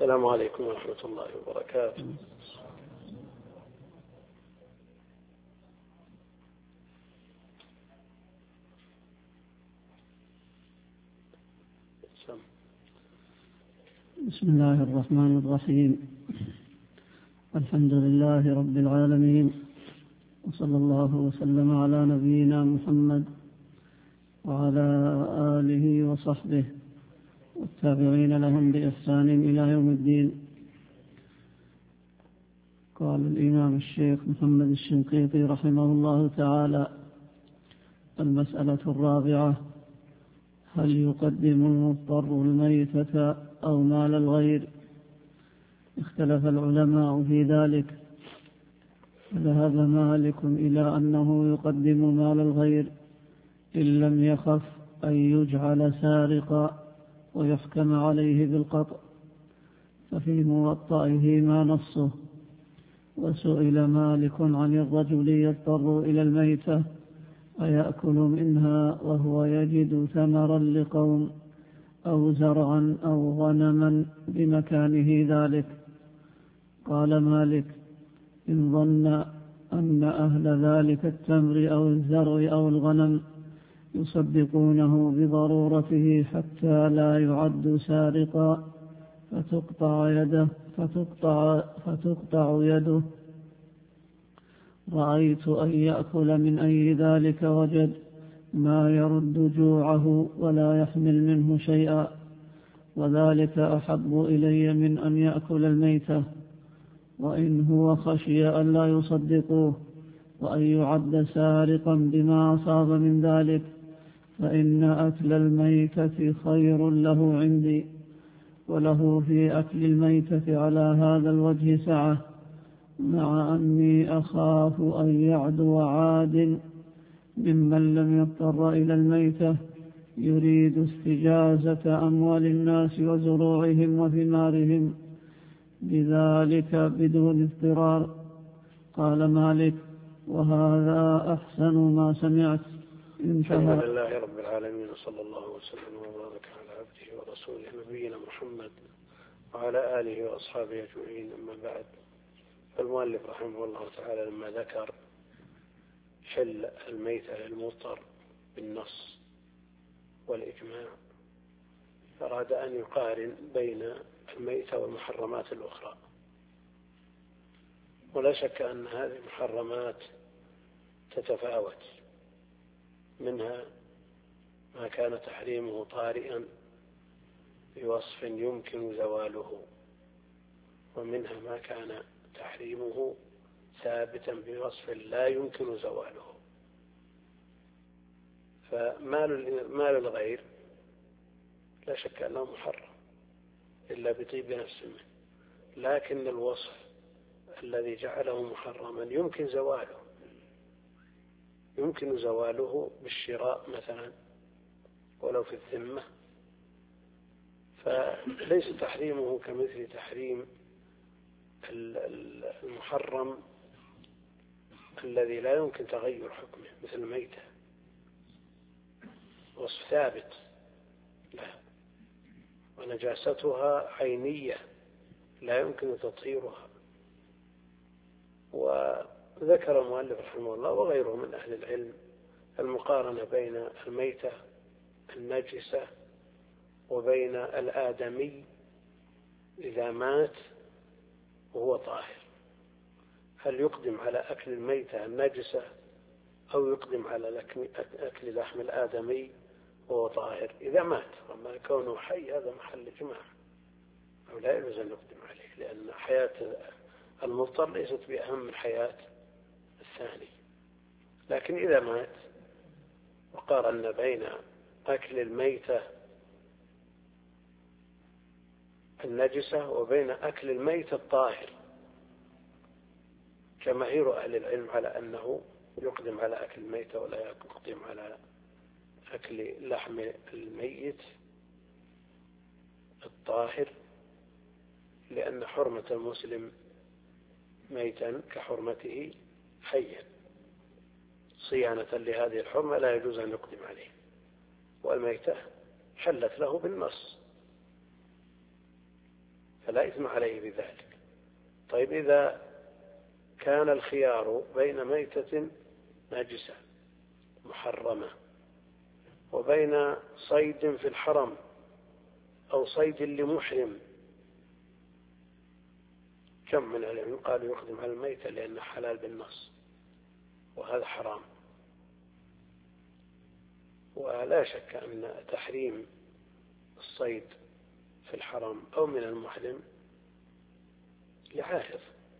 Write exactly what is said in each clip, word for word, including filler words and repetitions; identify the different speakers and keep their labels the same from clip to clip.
Speaker 1: السلام عليكم ورحمة الله وبركاته.
Speaker 2: بسم الله الرحمن الرحيم. الحمد لله رب العالمين، وصلى الله وسلم على نبينا محمد وعلى آله وصحبه والتابعين لهم بإحسان إلى يوم الدين. قال الإمام الشيخ محمد الشنقيطي رحمه الله تعالى: المسألة الرابعة: هل يقدم المضطر الميتة أو مال الغير؟ اختلف العلماء في ذلك، فذهب مالك إلى أنه يقدم مال الغير إن لم يخف أن يجعل سارقا ويحكم عليه بالقطع، ففي موطئه ما نصه. وسئل مالك عن الرجل يضطر إلى الميتة أيأكل منها وهو يجد ثمرا لقوم أو زرعا أو غنما بمكانه ذلك؟ قال مالك: إن ظن أن أهل ذلك التمر أو الزرع أو الغنم يصدقونه بضرورته حتى لا يعد سارقا فتقطع يده فتقطع, فتقطع يده رأيت أن يأكل من أي ذلك وجد ما يرد جوعه ولا يحمل منه شيئا، وذلك أحب إلي من أن يأكل الميتة، وإن هو خشي أن لا يصدقوه وأن يعد سارقا بما أصاب من ذلك فإن أكل الميتة خير له عندي، وله في أكل الميتة على هذا الوجه سعة، مع أني أخاف أن يعدو عاد ممن لم يضطر إلى الميتة يريد استجازة أموال الناس وزروعهم وثمارهم بذلك بدون اضطرار. قال مالك: وهذا أحسن ما سمعت. انتهى.
Speaker 1: الحمد لله رب العالمين، وصلى الله وسلم وبارك على عبده ورسوله نبينا محمد وعلى آله وأصحابه أجمعين. أما بعد، فالمؤلف رحمه الله تعالى لما ذكر حل الميتة للمضطر بالنص والإجماع أراد أن يقارن بين الميتة والمحرمات الأخرى، ولا شك أن هذه المحرمات تتفاوت، منها ما كان تحريمه طارئا بوصف يمكن زواله، ومنها ما كان تحريمه ثابتا بوصف لا يمكن زواله. فمال الغير لا شك أنه محرم إلا بطيب نفس منه، لكن الوصف الذي جعله محرما يمكن زواله، يمكن زواله بالشراء مثلا ولو في الذمة، فليس تحريمه كمثل تحريم المحرم الذي لا يمكن تغير حكمه مثل الميتة، وصف ثابت لها ونجاستها عينية لا يمكن تطهيرها. وذكر المؤلف رحمه الله وغيره من أهل العلم المقارنة بين الميتة النجسة وبين الآدمي إذا مات وهو طاهر، هل يقدم على أكل الميتة النجسة أو يقدم على أكل لحم الآدمي وهو طاهر إذا مات؟ وما كونه حي هذا محل إجماع، أو لا يجوز أن يقدم عليه، لأن حياة المضطر ليست بأهم من حياة الثاني. لكن إذا مات وقارن بين أكل الميتة النجسة وبين أكل الميت الطاهر، جماهير أهل العلم على أنه يقدم على أكل الميتة ولا يقدم على أكل لحم الميت الطاهر، لأن حرمة المسلم ميتا كحرمته حيا، صيانة لهذه الحرمة لا يجوز أن يقدم عليه، والميتة حلت له بالنص، فلا إثم عليه بذلك. طيب إذا كان الخيار بين ميتة نجسة محرمة وبين صيد في الحرم أو صيد لمحرم، كم من العلم قالوا يقدم على الميتة لأنه حلال بالنص وهذا حرام. ولا شك أن تحريم الصيد في الحرم أو من المحرم لعارض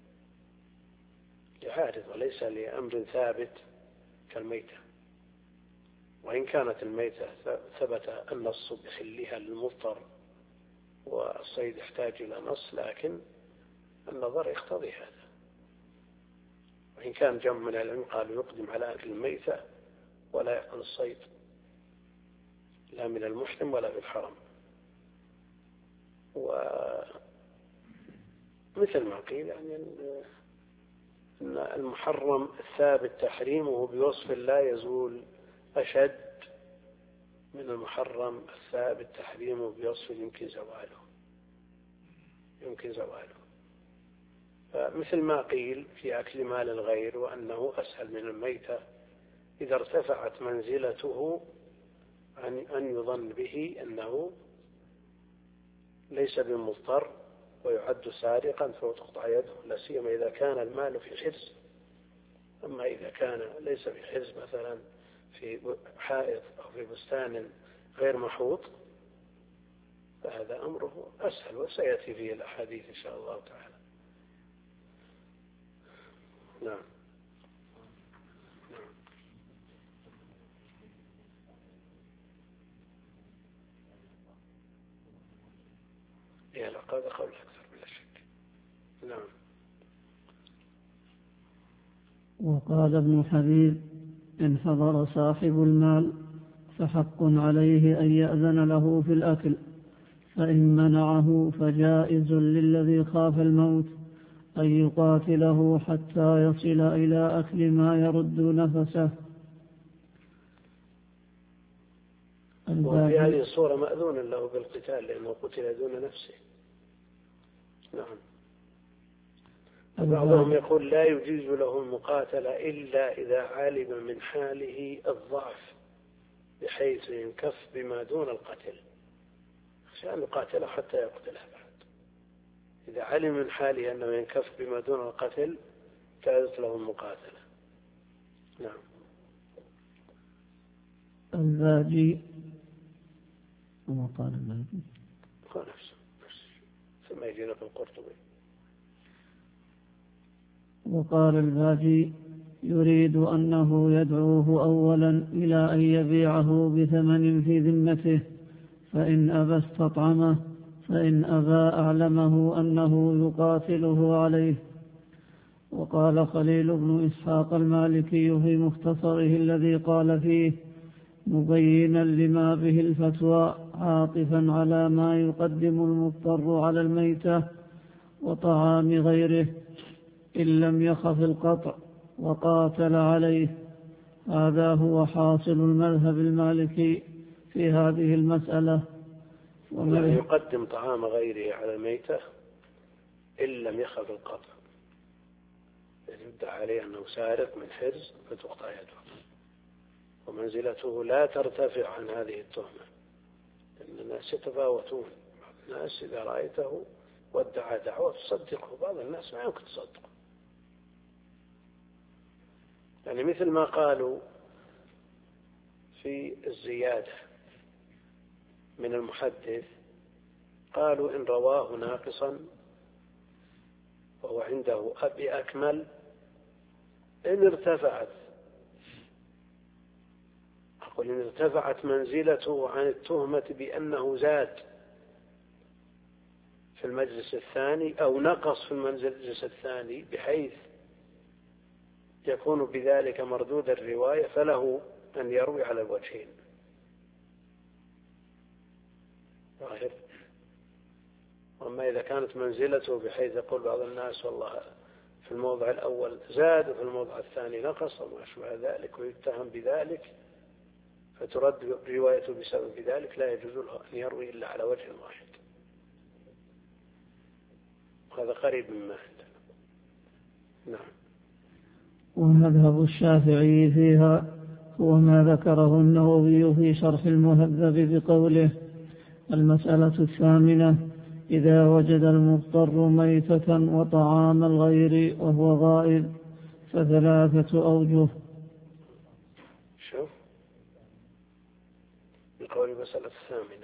Speaker 1: لعارض وليس لأمر ثابت كالميتة، وإن كانت الميتة ثبت النص بحلها للمضطر والصيد يحتاج إلى نص، لكن النظر يقتضي هذا. وإن كان جمع من العلم قالوا يقدم على أكل الميتة ولا يأكل الصيد لا من المحرم ولا في الحرم. ومثل ما قيل يعني أن المحرم الثابت تحريمه بوصف لا يزول أشد من المحرم الثابت تحريمه بوصف يمكن زواله يمكن زواله فمثل ما قيل في أكل مال الغير وأنه أسهل من الميتة إذا ارتفعت منزلته عن أن يظن به أنه ليس بمضطر ويعد سارقا فتقطع يده، لا سيما إذا كان المال في حرز. أما إذا كان ليس في حرز مثلا في حائط أو في بستان غير محوط فهذا أمره أسهل، وسيأتي فيه الأحاديث إن شاء الله تعالى. نعم. نعم. هي العقاد قول أكثر بلا شك. نعم.
Speaker 2: وقال ابن حبيب: إن حضر صاحب المال فحق عليه أن يأذن له في الأكل، فإن منعه فجائز للذي خاف الموت أن يقاتله حتى يصل إلى أكل ما يرد نفسه.
Speaker 1: وفي هذه الصورة مأذون له بالقتال لأنه قتل دون نفسه. نعم. بعضهم يقول لا يجوز له المقاتلة إلا إذا علم من حاله الضعف بحيث ينكف بما دون القتل، عشان يقاتله حتى يقتله بعد. إذا علم من حاله أنه ينكف بما دون القتل جازت له المقاتلة. نعم.
Speaker 2: الباجي وقال الباجي
Speaker 1: هو نفسه ثم يجينا في القرطبي.
Speaker 2: وقال الباجي: يريد أنه يدعوه أولا إلى أن يبيعه بثمن في ذمته، فإن أبى استطعمه، فإن أبى أعلمه أنه يقاتله عليه. وقال خليل بن إسحاق المالكي في مختصره الذي قال فيه مبينا لما به الفتوى عاطفا على ما يقدم المضطر على الميتة وطعام غيره إن لم يخف القطع وقاتل عليه. هذا هو حاصل المذهب المالكي في هذه المسألة.
Speaker 1: ومن يقدم طعام غيره على الميتة إن لم يخف القطع، يدعى عليه أنه سارق من حرز فتقطع يده، ومنزلته لا ترتفع عن هذه التهمة، لأن الناس يتفاوتون. بعض الناس إذا رأيته وادعى دعوة تصدقه، بعض الناس ما يمكن تصدقه. يعني مثل ما قالوا في الزيادة من المحدث، قالوا إن رواه ناقصا وهو عنده أبي أكمل إن ارتفعت أقول إن ارتفعت منزلته عن التهمة بأنه زاد في المجلس الثاني أو نقص في المجلس الثاني بحيث يكون بذلك مردود الرواية، فله أن يروي على الوجهين. ظاهر. وأما إذا كانت منزلته بحيث يقول بعض الناس والله في الموضع الأول زاد وفي الموضع الثاني نقص وما أشبه ذلك ويتهم بذلك فترد روايته بسبب ذلك، لا يجوز له أن يروي إلا على وجه واحد. هذا قريب مما عندنا. نعم.
Speaker 2: ومذهب الشافعي فيها هو ما ذكره النووي في شرح المهذب بقوله: المسألة الثامنة: إذا وجد المضطر ميتة وطعام الغير وهو غائب فثلاثة أوجه.
Speaker 1: شوف بقول المسألة الثامنة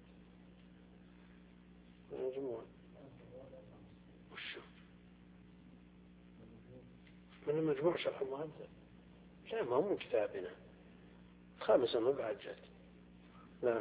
Speaker 1: مجموع وشو من المجموع شرح المهذب؟ لا، ما هو من كتابنا. خامسا مبعد جد. نعم.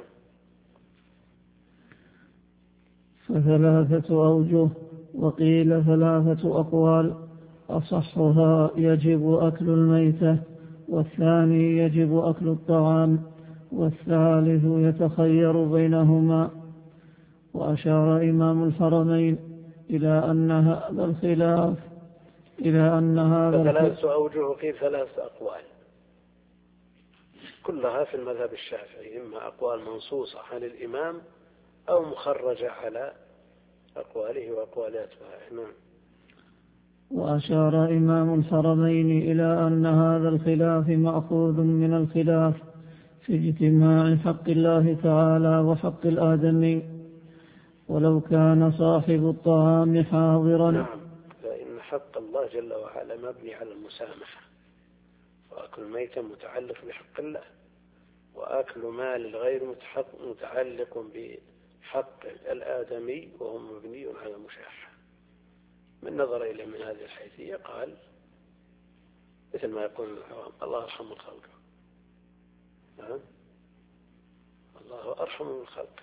Speaker 2: فثلاثة أوجه، وقيل ثلاثة أقوال: أصحها يجب أكل الميتة، والثاني يجب أكل الطعام، والثالث يتخير بينهما. وأشار إمام الحرمين إلى أن هذا الخلاف إلى أن هذا
Speaker 1: ثلاثة أوجه وقيل ثلاثة أقوال، كلها في المذهب الشافعي، إما أقوال منصوصة عن الإمام أو مخرجة على أقواله وأقوال أتباعه. نعم.
Speaker 2: وأشار إمام الحرمين إلى أن هذا الخلاف مأخوذ من الخلاف في اجتماع حق الله تعالى وحق الآدمي، ولو كان صاحب الطعام حاضرا.
Speaker 1: نعم، فإن حق الله جل وعلا مبني على المسامحة، وأكل ميتا متعلق بحق الله، وأكل مال الغير متعلق بحق الآدمي وهو مبني على المشاحة. من نظر إلى من هذه الحيثية قال مثل ما يقول العوام: الله أرحم الخلق. نعم، الله أرحم من الخلق،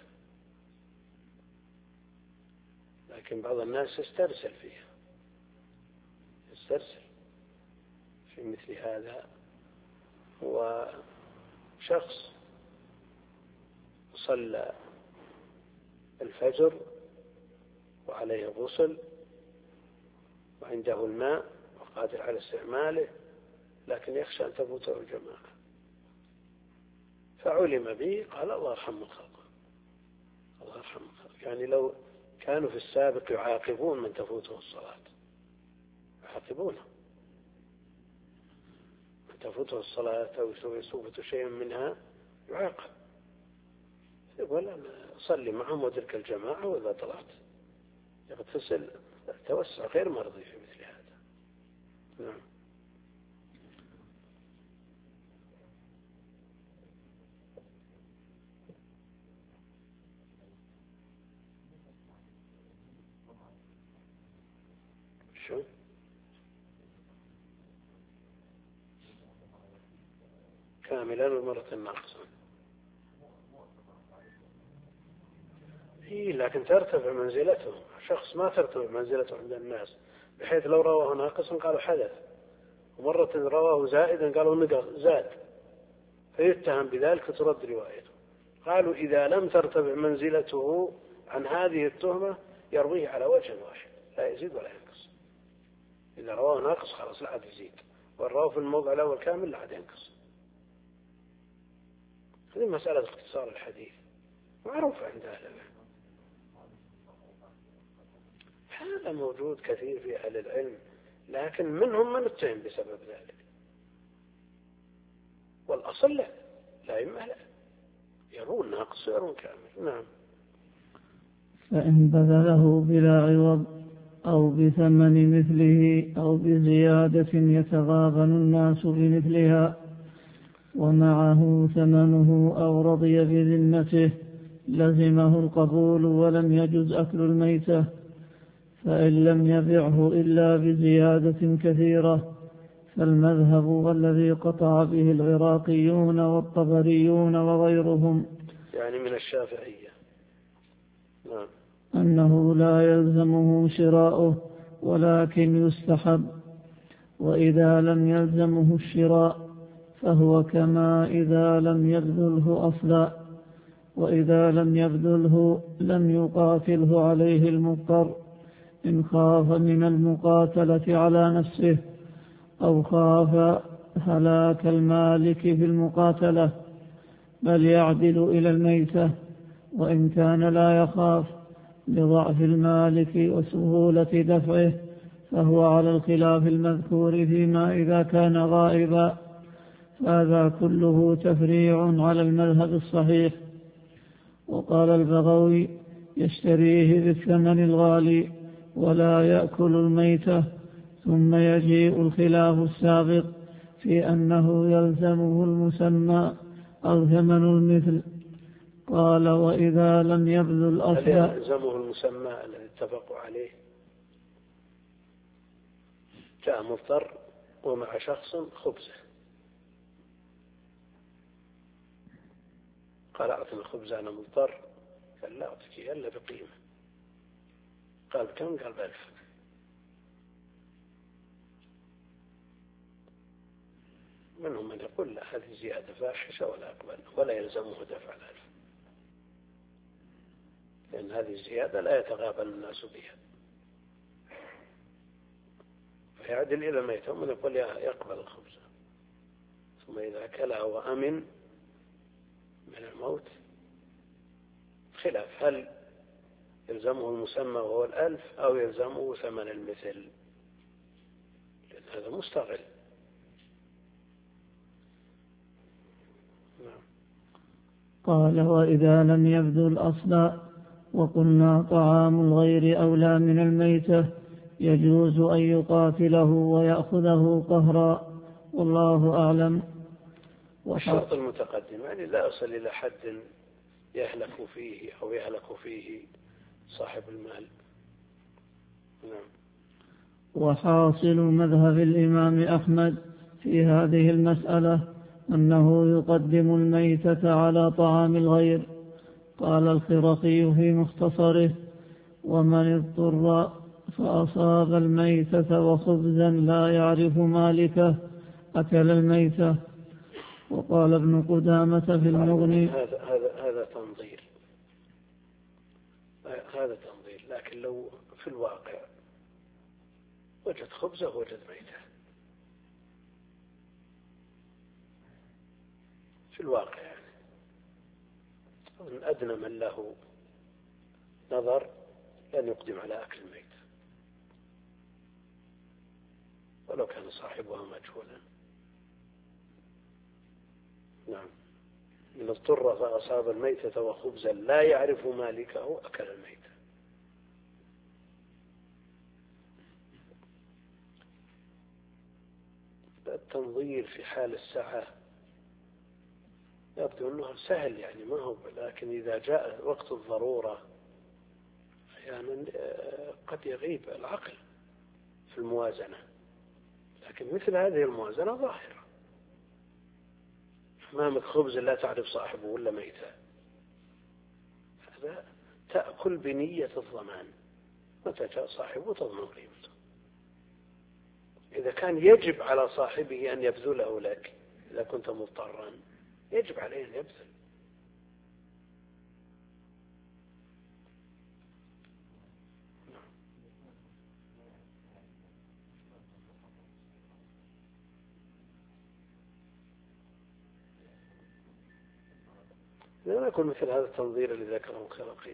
Speaker 1: لكن بعض الناس يسترسل فيها، يسترسل في مثل هذا. وشخص صلى الفجر وعليه غسل وعنده الماء وقادر على استعماله، لكن يخشى أن تفوته الجماعة، فعلم به قال: الله يرحم الخلق، الله يرحم الخلق. يعني لو كانوا في السابق يعاقبون من تفوته الصلاة، يعاقبونه من تفوته الصلاة أو يفوت شيء منها يعاقب، يقول: صلي معهم وترك الجماعة، وإذا طلعت يغتسل توسع، غير مرضي في مثل هذا. نعم. شو كاملا ومرة ناقصا؟ إيه، لكن ترتفع منزلته. شخص ما ترتفع منزلته عند الناس، بحيث لو رواه ناقصا قالوا حدث، ومرة رواه زائدا قالوا نقص زاد، فيتهم بذلك ترد روايته. قالوا إذا لم ترتفع منزلته عن هذه التهمة يرويه على وجه واحد، لا يزيد ولا ينقص. إذا رواه ناقص خلاص لا عاد يزيد، والرواه في الموضع الأول كامل لا عاد ينقص. هذه مسألة اختصار الحديث معروف عند أهل العلم، هذا موجود كثير في أهل العلم، لكن منهم من اتهم بسبب ذلك، والأصل لا، لا إما لا، يرون ناقص يرون كامل. نعم.
Speaker 2: فإن بذله بلا عوض أو بثمن مثله أو بزيادة يتغابن الناس بمثلها ومعه ثمنه أو رضي بذمته لزمه القبول ولم يجز أكل الميتة، فإن لم يبعه إلا بزيادة كثيرة فالمذهب والذي قطع به العراقيون والطبريون وغيرهم،
Speaker 1: يعني من الشافعية، نعم،
Speaker 2: أنه لا يلزمه شراؤه ولكن يستحب، وإذا لم يلزمه الشراء فهو كما إذا لم يبذله أصلا، وإذا لم يبذله لم يقاتله عليه المضطر إن خاف من المقاتلة على نفسه أو خاف هلاك المالك في لضعف المالك وسهولة دفعه، فهو على الخلاف المذكور فيما إذا كان غائبا. هذا كله تفريع على المذهب الصحيح. وقال البغوي: يشتريه بالثمن الغالي ولا يأكل الميتة. ثم يجيء الخلاف السابق في أنه يلزمه المسمى أو ثمن المثل. قال: وإذا لم يبذل أصلا.
Speaker 1: هل يلزمه المسمى الذي اتفقوا عليه؟ جاء مضطر ومع شخص خبزه، قال: أعطني خبز أنا مضطر. قال: لا أعطيك إلا بقيمة. قال: بكم؟ قال: بألف. منهم من يقول: لا، هذه زيادة فاحشة ولا أقبل، ولا يلزمه دفع الألف، لأن هذه الزيادة لا يتغابن الناس بها، فيعدل إلى الميت. ومن يقول يقبل الخبز، ثم إذا أكلها وأمن من الموت خلاف هل يلزمه المسمى وهو الألف أو يلزمه ثمن المثل، لأن هذا مستغل. نعم.
Speaker 2: قال: وإذا لم يبذل أصلا. وقلنا: طعام الغير أولى من الميتة، يجوز أن يقاتله ويأخذه قهرا، والله أعلم.
Speaker 1: والشرط المتقدم يعني لا يصل إلى حد يهلك فيه أو يهلك فيه صاحب المال. نعم.
Speaker 2: وحاصل مذهب الإمام أحمد في هذه المسألة أنه يقدم الميتة على طعام الغير. قال الخرقي في مختصره: ومن اضطر فأصاب الميتة وخبزا لا يعرف مالكه أكل الميتة. وقال ابن قدامة في المغني:
Speaker 1: هذا هذا هذا تنظير، هذا تنظير، لكن لو في الواقع وجد خبزه وجد ميتة، في الواقع يعني من أدنى من له نظر لن يقدم على أكل الميت ولو كان صاحبها مجهولا. نعم. من اضطر فأصاب الميتة وخبزا لا يعرف مالكه أكل الميتة. التنظير في حال السعة يبدو أنه سهل يعني ما هو، لكن إذا جاء وقت الضرورة أحيانا قد يغيب العقل في الموازنة، لكن مثل هذه الموازنة ظاهرة. أمامك خبز لا تعرف صاحبه ولا ميتة، هذا تأكل بنية الضمان، متى جاء صاحبه تضمن قيمته. إذا كان يجب على صاحبه أن يبذله لك، إذا كنت مضطرا يجب عليه أن يبذل. لا يكون مثل هذا التنظير الذي ذكره الخرقي.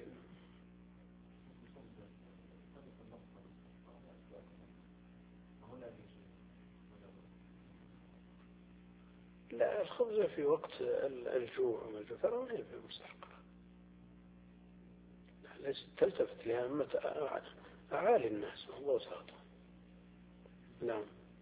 Speaker 1: لا، الخبز في وقت الجوع والجوع ما هي مستحقة، ليس تلتفت لها أمة أعالي الناس الله وساطهم. نعم.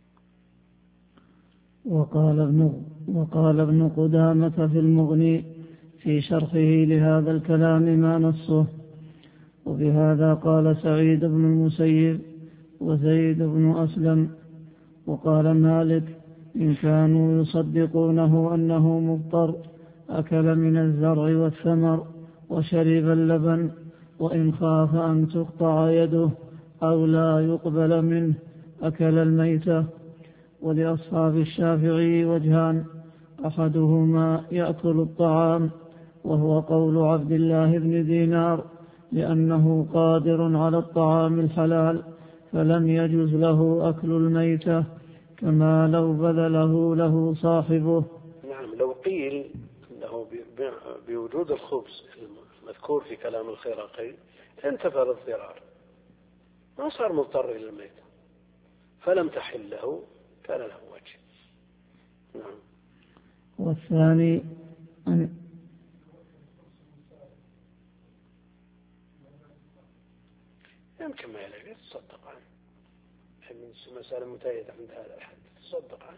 Speaker 2: وقال ابن, وقال ابن قدامة في المغني في شرحه لهذا الكلام ما نصه. وبهذا قال سعيد بن المسيب وزيد بن أسلم. وقال مالك: إن كانوا يصدقونه أنه مضطر أكل من الزرع والثمر وشرب اللبن، وإن خاف أن تقطع يده أو لا يقبل منه أكل الميتة. ولأصحاب الشافعي وجهان: أحدهما يأكل الطعام، وهو قول عبد الله بن دينار، لأنه قادر على الطعام الحلال فلم يجز له أكل الميتة، كما لو بذله له صاحبه.
Speaker 1: نعم. لو قيل أنه بوجود الخبز المذكور في كلام الخرقي انتفى الضرار، ما صار مضطر إلى الميتة، فلم تحل له، كان له وجه. نعم.
Speaker 2: والثاني أن
Speaker 1: يمكن ما يلاقي يتصدق عنه، من مسألة متأيدة عند هذا الحد تصدق عنه.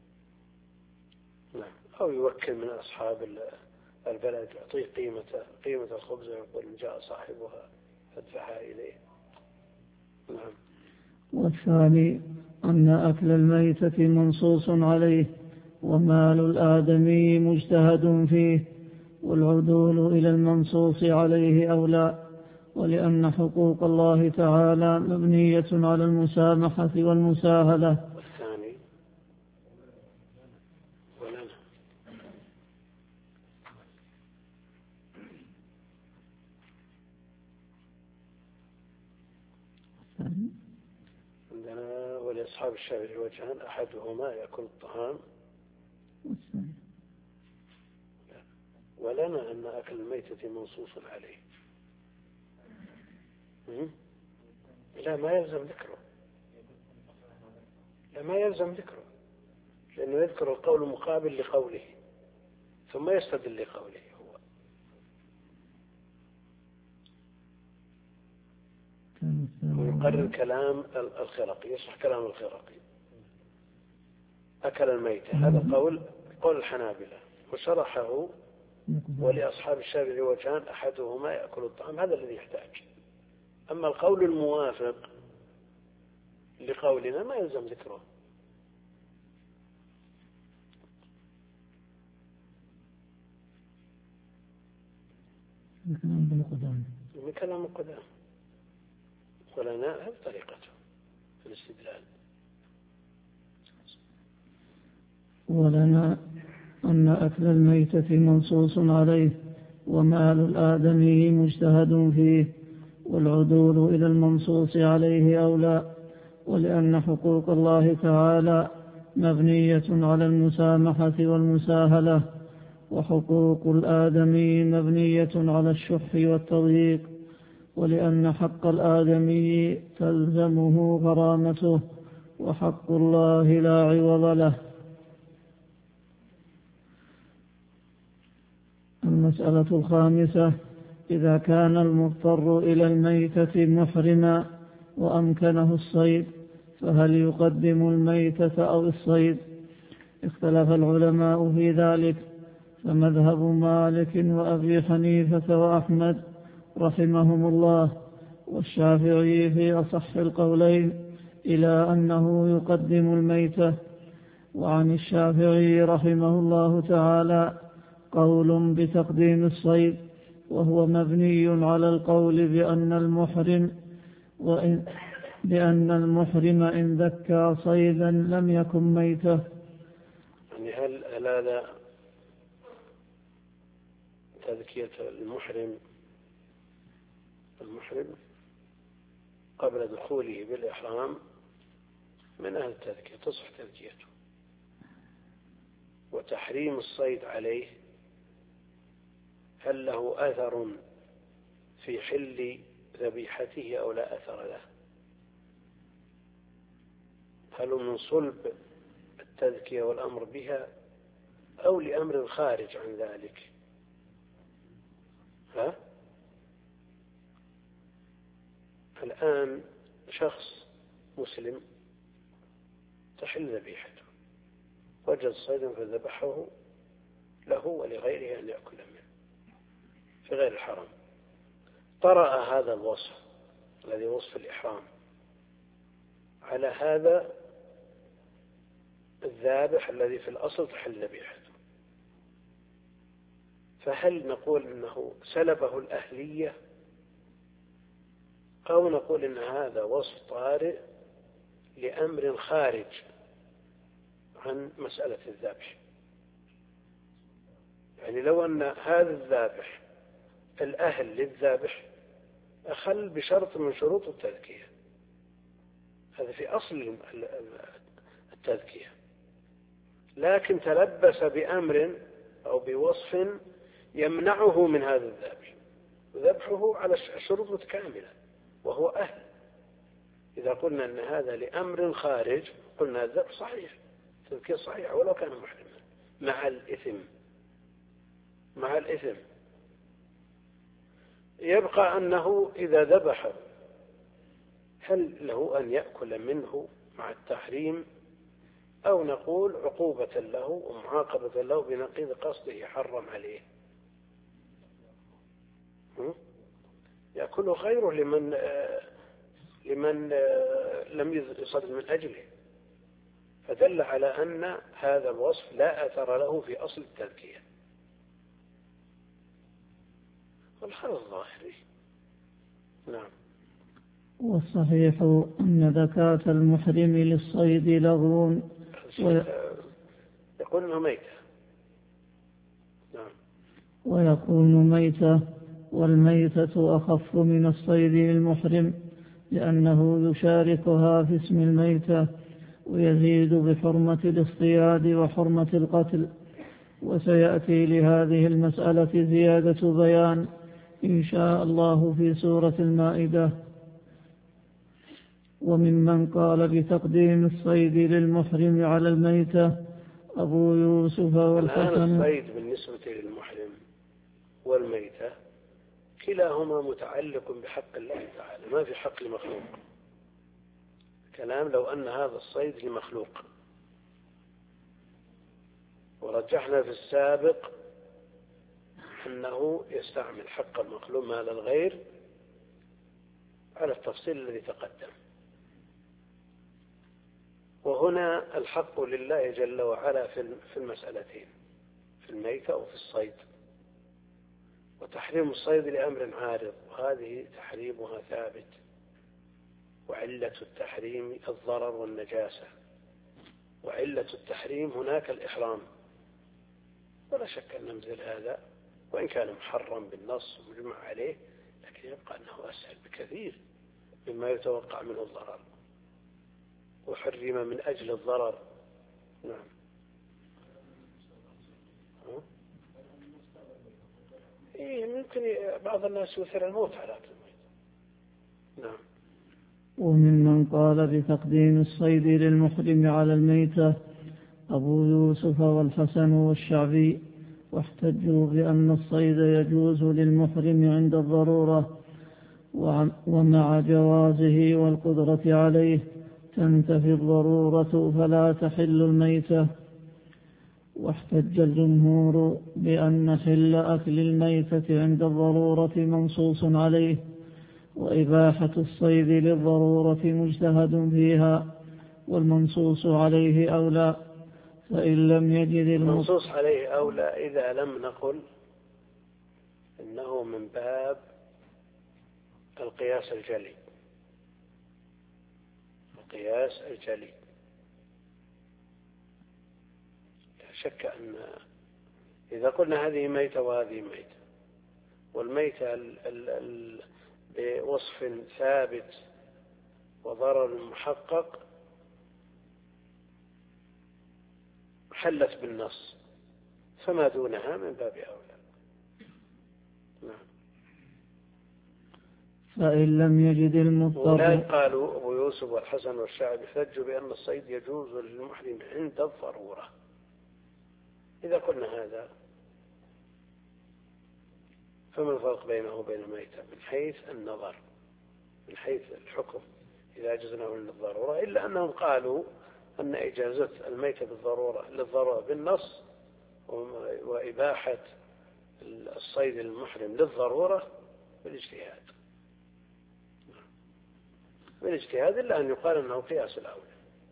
Speaker 1: نعم. أو يوكل من أصحاب البلد يعطيه قيمة قيمة الخبز ويقول إن جاء صاحبها فادفعها إليه. نعم.
Speaker 2: والثاني أن أكل الميتة منصوص عليه ومال الآدمي مجتهد فيه، والعدول إلى المنصوص عليه أولى، ولأن حقوق الله تعالى مبنية على المسامحة والمساهلة.
Speaker 1: والثاني ولنا عندنا ولأصحاب الشافعي وجهان، أحدهما يأكل الطعام، ولنا أن أكل الميتة منصوص عليه. لا ما يلزم ذكره، لا ما يلزم ذكره، لأنه يذكر القول مقابل لقوله ثم يستدل لقوله هو. ويقرر كلام الخرقي، يصح كلام الخرقي أكل الميتة، هذا قول قول الحنابلة، وشرحه ولأصحاب الشافعي وجهان، أحدهما يأكل الطعام، هذا الذي يحتاج. أما القول الموافق لقولنا ما يلزم ذكره. من كلام القدام، ولنا هذه طريقته في الاستدلال.
Speaker 2: ولنا أن أكل الميتة منصوص عليه ومال الآدمي مجتهد فيه، والعدول إلى المنصوص عليه أولى، ولأن حقوق الله تعالى مبنية على المسامحة والمساهلة، وحقوق الآدمي مبنية على الشح والتضييق، ولأن حق الآدمي تلزمه غرامته، وحق الله لا عوض له. المسألة الخامسة: إذا كان المضطر إلى الميتة محرما وأمكنه الصيد، فهل يقدم الميتة أو الصيد؟ اختلف العلماء في ذلك، فمذهب مالك وأبي حنيفة وأحمد رحمهم الله والشافعي في أصح القولين إلى أنه يقدم الميتة. وعن الشافعي رحمه الله تعالى قول بتقديم الصيد، وهو مبني على القول بأن المحرم وإن بأن المحرم إن ذكى صيدا لم يكن ميتة.
Speaker 1: يعني هل هل هذا تذكية المحرم المحرم قبل دخوله بالإحرام من أهل التذكية، تصح تذكيته، وتحريم الصيد عليه هل له أثر في حل ذبيحته أو لا أثر له؟ هل من صلب التذكية والأمر بها أو لأمر خارج عن ذلك؟ ها؟ الآن شخص مسلم تحل ذبيحته، وجد صيدا فذبحه له ولغيره أن يأكل منه في غير الحرم، طرأ هذا الوصف الذي وصف الإحرام على هذا الذابح الذي في الأصل تحل ذبيحته، فهل نقول إنه سلبه الأهلية أو نقول إن هذا وصف طارئ لأمر خارج عن مسألة الذبح؟ يعني لو أن هذا الذابح الأهل للذابح أخل بشرط من شروط التذكية، هذا في أصل التذكية، لكن تلبس بأمر أو بوصف يمنعه من هذا الذابح، ذبحه على شروط متكاملة وهو أهل. إذا قلنا أن هذا لأمر خارج قلنا الذبح صحيح، تذكير صحيح ولو كان محرما مع الإثم مع الإثم. يبقى أنه إذا ذبح هل له أن يأكل منه مع التحريم، أو نقول عقوبة له ومعاقبة له بنقيض قصده حرم عليه؟ يأكله خيره لمن لمن لم يصد من أجله، فدل على أن هذا الوصف لا أثر له في أصل التذكية. والحال الظاهري. نعم.
Speaker 2: والصحيح أن زكاة المحرم للصيد لغو
Speaker 1: و... يقول إنه ميتة. نعم.
Speaker 2: ويكون ميتة، والميتة أخف من الصيد للمحرم لأنه يشاركها في اسم الميتة ويزيد بحرمة الاصطياد وحرمة القتل. وسيأتي لهذه المسألة زيادة بيان إن شاء الله في سورة المائدة. وممن قال بتقديم الصيد للمحرم على الميتة أبو يوسف والحسن.
Speaker 1: الصيد بالنسبة للمحرم والميتة كلاهما متعلق بحق الله تعالى، ما في حق لمخلوق. كلام لو أن هذا الصيد لمخلوق، ورجحنا في السابق أنه يستعمل حق المخلوق مال الغير على التفصيل الذي تقدم. وهنا الحق لله جل وعلا في المسألتين، في الميتة وفي الصيد. وتحريم الصيد لأمر عارض، وهذه تحريمها ثابت، وعلة التحريم الضرر والنجاسة، وعلة التحريم هناك الإحرام. ولا شك أن مثل هذا وإن كان محرم بالنص ومجمع عليه، لكن يبقى أنه أسهل بكثير مما يتوقع منه الضرر، وحرم من أجل الضرر. نعم. إيه ممكن بعض الناس يثير الموت على أكل الميت. نعم.
Speaker 2: وممن قال بتقديم الصيد للمحرم على الميتة أبو يوسف والحسن والشعبي، واحتجوا بأن الصيد يجوز للمحرم عند الضرورة، ومع جوازه والقدرة عليه تنتفي الضرورة فلا تحل الميتة. واحتج الجمهور بأن حل أكل الميتة عند الضرورة منصوص عليه، وإباحة الصيد للضرورة مجتهد فيها، والمنصوص عليه أولى. فإن لم يجد
Speaker 1: المنصوص عليه أولى إذا لم نقل إنه من باب القياس الجلي. القياس الجلي لا شك أن إذا قلنا هذه ميتة وهذه ميتة، والميتة ال ال ال بوصف ثابت وضرر محقق حلت بالنص، فما دونها من باب أولى. نعم.
Speaker 2: فإن لم يجد المضطر.
Speaker 1: ولا قالوا أبو يوسف والحسن والشعبي احتجوا بأن الصيد يجوز للمحرم عند الضرورة. إذا قلنا هذا فما الفرق بينه وبين الميتة من حيث النظر، من حيث الحكم إذا أجزناه من الضرورة؟ إلا أنهم قالوا أن إجازة الميتة بالضرورة للضرورة بالنص، وإباحة الصيد المحرم للضرورة بالاجتهاد. بالاجتهاد إلا أن يقال أنه قياس الأولى.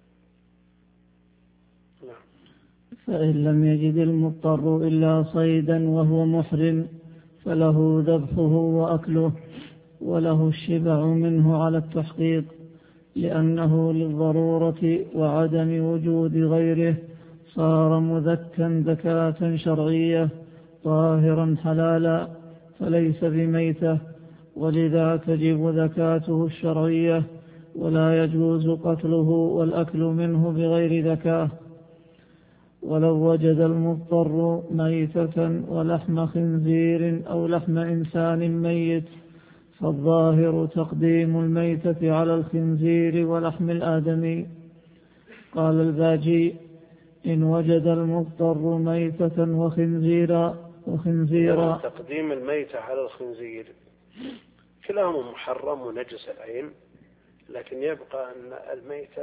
Speaker 1: نعم.
Speaker 2: فإن لم يجد المضطر إلا صيدا وهو محرم فله ذبحه وأكله، وله الشبع منه على التحقيق، لأنه للضرورة وعدم وجود غيره صار مذكا زكاة شرعية طاهرا حلالا، فليس بميتة، ولذا تجب زكاته الشرعية، ولا يجوز قتله والأكل منه بغير زكاة. ولو وجد المضطر ميتة ولحم خنزير أو لحم إنسان ميت فالظاهر تقديم الميتة على الخنزير ولحم الآدمي. قال الباجي: إن وجد المضطر ميتة وخنزيرا وخنزيرا
Speaker 1: تقديم الميتة على الخنزير كلاهما محرم ونجس العين، لكن يبقى أن الميتة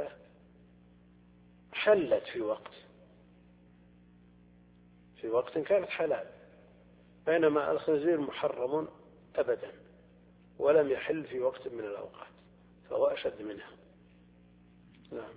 Speaker 1: حلت في وقت في وقت كانت حلال، بينما الخنزير محرم أبدا ولم يحل في وقت من الأوقات، فهو أشد منها. نعم.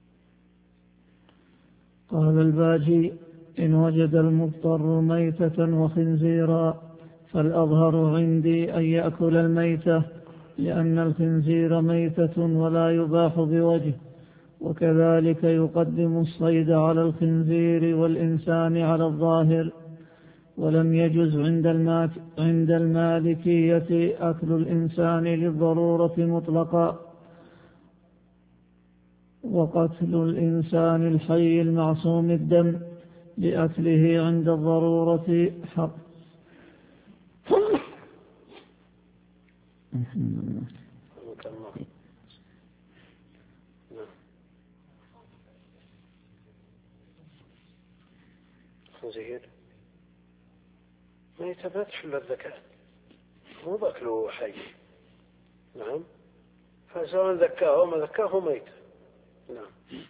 Speaker 2: قال الباجي: إن وجد المضطر ميتة وخنزيرا فالأظهر عندي أن يأكل الميتة، لأن الخنزير ميتة ولا يباح بوجه، وكذلك يقدم الصيد على الخنزير والإنسان على الظاهر. ولم يجز عند عند المالكية أكل الإنسان للضرورة مطلقا، وقتل الإنسان الحي المعصوم الدم لأكله عند الضرورة حق.
Speaker 1: خنزير ميتة ما تحل الزكاة، مو بأكله حي. نعم. فسواء ذكاه أو ما ذكاه ميت. نعم.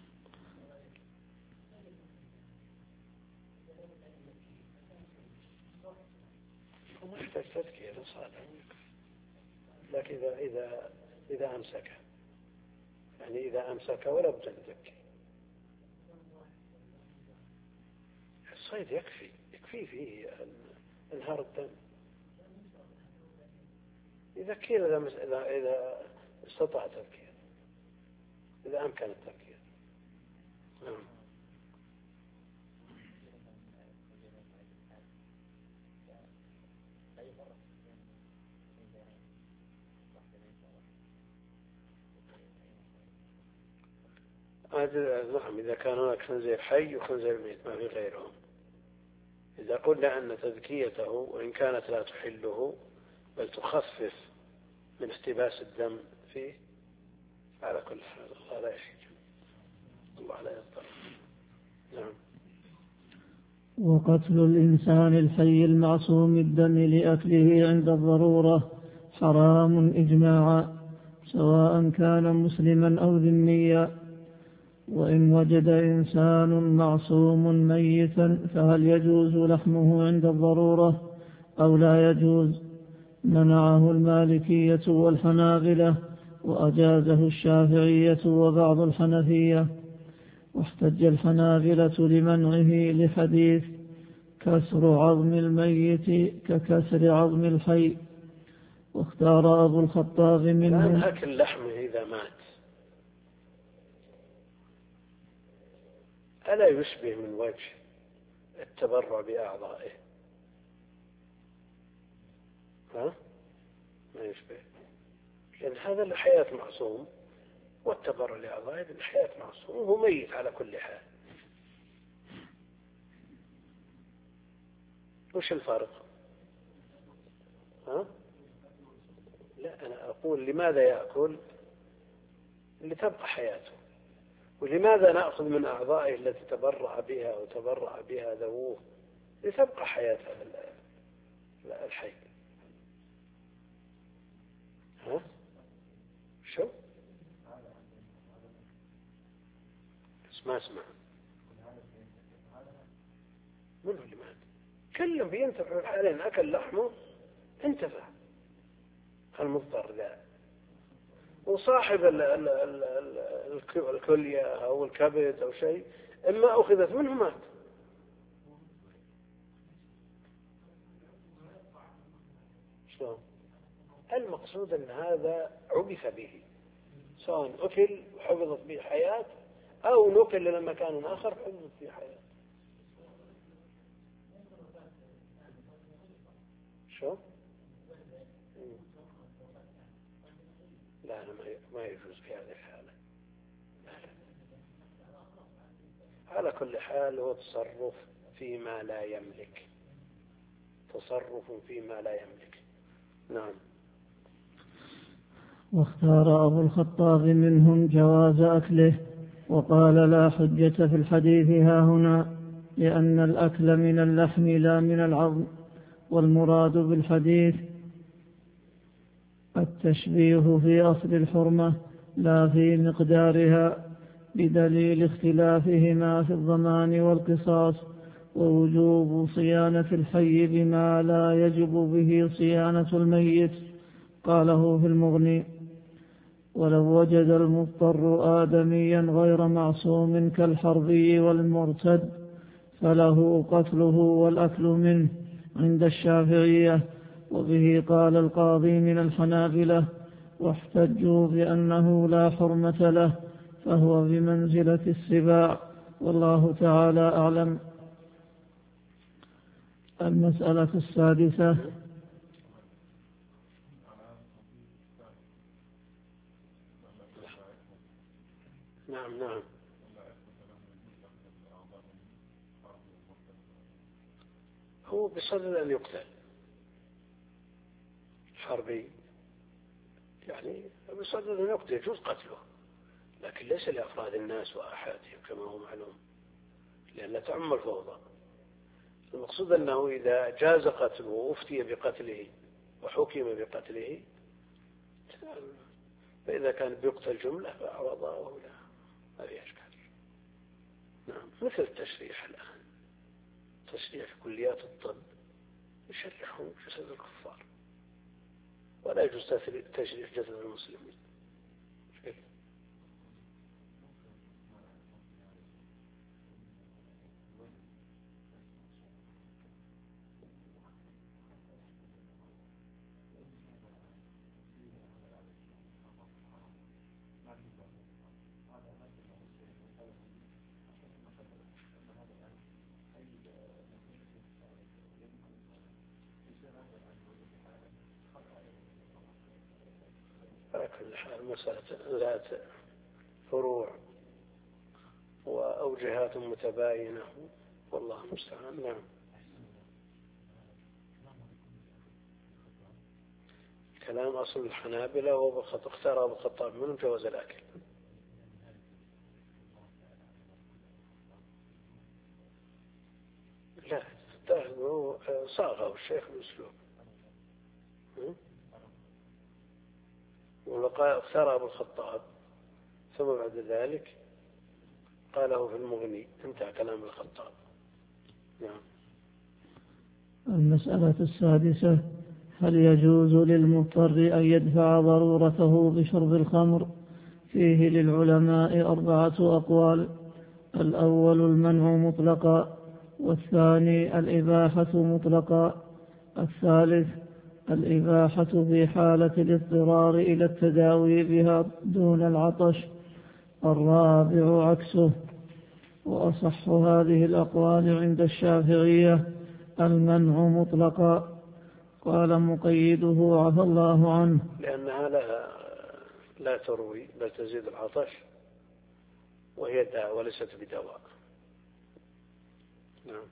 Speaker 1: وما يحتاج تذكية لصالح، لكن إذا إذا إذا أمسك، يعني إذا أمسك ولا بد أن يذكي. الصيد يكفي يكفي فيه انهار الدم. يذكير إذا إذا إذا استطاع تذكير، إذا أمكن التذكير. نعم. نعم. إذا كان هناك خنزير حي وخنزير ميت ما في غيرهم. إذا قلنا أن تذكيته وإن كانت لا تحله بل تخفف من احتباس الدم فيه، على كل حال الله لا يحيج، الله لا يضطر. نعم.
Speaker 2: وقتل الإنسان الحي المعصوم الدم لأكله عند الضرورة حرام إجماعا، سواء كان مسلما أو ذميا. وإن وجد إنسان معصوم ميتا فهل يجوز لحمه عند الضرورة أو لا يجوز؟ منعه المالكية والحنابلة، وأجازه الشافعية وبعض الحنفية. واحتج الحنابلة لمنعه لحديث كسر عظم الميت ككسر عظم الحي. واختار أبو الخطاب منهم
Speaker 1: أكل لحمه إذا مات ألا يشبه من وجه التبرع بأعضائه؟ ها؟ ما يشبه، لأن هذا الحياة معصوم، والتبرع لأعضائه الحياة معصوم، وهو ميت على كل حال. وش الفرق؟ ها؟ لا، أنا أقول لماذا يأكل؟ لتبقى حياته. ولماذا نأخذ من أعضائه التي تبرع بها وتبرع بها ذووه؟ لتبقى حياة هذا الحي. ها؟ شو؟ اسمع اسمع منه اللي مات كلهم بينتفع الحالين. أكل لحمه انتفع المضطر لا، وصاحب ال ال ال الكلية أو الكبد أو شيء إما أخذت منه مات. شلون؟ المقصود أن هذا عبث به، سواء أكل وحفظت به حياة أو نقل إلى مكان آخر حفظت به حياة. شو؟ لا، أنا ما يجوز في هذه الحالة. لا لا. على كل حال هو تصرف فيما لا يملك، تصرف فيما لا يملك. نعم.
Speaker 2: واختار أبو الخطاب منهم جواز أكله، وقال لا حجة في الحديث هاهنا، لأن الأكل من اللحم لا من العظم، والمراد بالحديث التشبيه في أصل الحرمة لا في مقدارها، بدليل اختلافهما في الضمان والقصاص، ووجوب صيانة الحي بما لا يجب به صيانة الميت. قاله في المغني: ولو وجد المضطر آدميا غير معصوم كالحربي والمرتد فله قتله والأكل منه عند الشافعية، وبه قال القاضي من الحنابلة، واحتجوا بأنه لا حرمة له، فهو بمنزلة السباع، والله تعالى أعلم. المسألة السادسة.
Speaker 1: نعم نعم. هو بصدد أن يقتل حربي، يعني بصدد أن يقتل يجوز قتله، لكن ليس لأفراد الناس وأحادهم كما هو معلوم، لأن لا تعم الفوضى. المقصود أنه إذا جاز قتله وأفتي بقتله وحكم بقتله، فإذا كان بيقتل جملة فأعوض أو لا، ما في أشكال. نعم، مثل التشريح الآن، تشريح في كليات الطب يشرحون جسد الكفار، ولا يجوز تشريح جسد المسلمين. مسألة ذات فروع وأوجهات متباينة، والله المستعان. نعم. كلام أصل الحنابلة واختار أبو الخطاب منهم جواز الأكل. لا، صاغه الشيخ الأسلوب، واختار أبو الخطاب، ثم بعد ذلك قاله في المغني، انتهى كلام الخطاب. نعم.
Speaker 2: المسألة السادسة. هل يجوز للمضطر أن يدفع ضرورته بشرب الخمر؟ فيه للعلماء أربعة أقوال: الأول المنع مطلقا، والثاني الإباحة مطلقا، الثالث الإباحة في حالة الاضطرار إلى التداوي بها دون العطش، الرابع عكسه. وأصح هذه الأقوال عند الشافعية المنع مطلقا. قال مقيده عفى الله عنه:
Speaker 1: لأنها لا, لا تروي بل تزيد العطش، وهي داء وليست بدواء. نعم.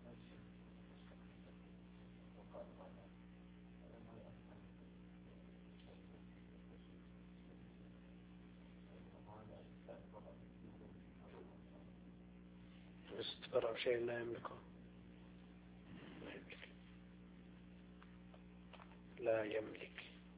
Speaker 1: استبرع شيء لا يملكه، لا يملك.